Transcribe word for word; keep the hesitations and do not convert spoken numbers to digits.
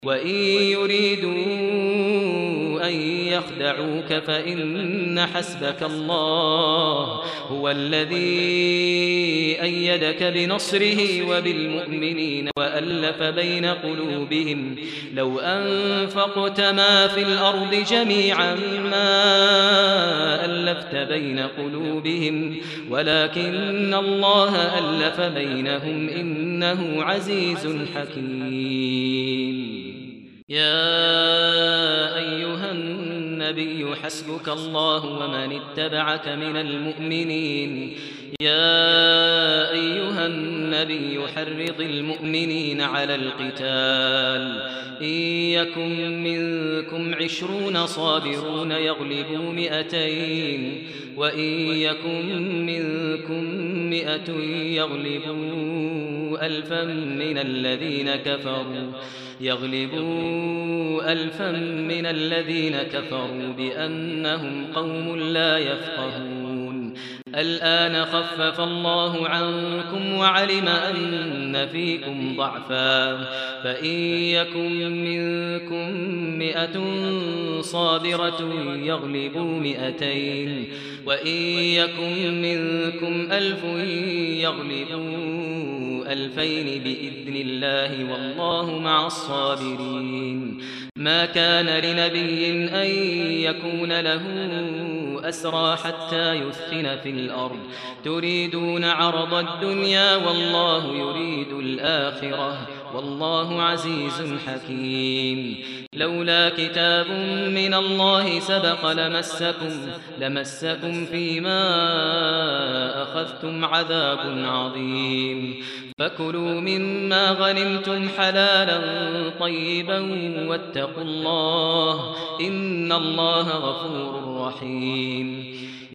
وإن يريدوا أن يخدعوك فإن حسبك الله هو الذي أيدك بنصره وبالمؤمنين وألف بين قلوبهم لو أنفقت ما في الأرض جميعا ما ألفت بين قلوبهم ولكن الله ألف بينهم إنه عزيز حكيم. يا أيها النبي حسبك الله ومن اتبعك من المؤمنين يا أيها النبي حرض المؤمنين على القتال إن يكن منكم عشرون صابرون يغلبوا مئتين وإن يكن منكم مئة يغلبوا ألفا من الذين كفروا يغلبوا ألفا من الذين كفروا بأنهم قوم لا يفقهون. الآن خفف الله عنكم وعلم أن فيكم ضعفا فإن يكن منكم مئة صابرة يغلبوا مئتين وإن يكن منكم ألف يغلبوا ألفين بإذن الله والله مع الصابرين. ما كان لنبي أن يكون له أسرى حتى يثخن في الأرض تريدون عرض الدنيا والله يريد الآخرة والله عزيز حكيم. لولا كتاب من الله سبق لمسكم لمسكم فيما أخذتم عذاب عظيم فكلوا مما غنمتم حلالا طيبا واتقوا الله إن الله غفور رحيم.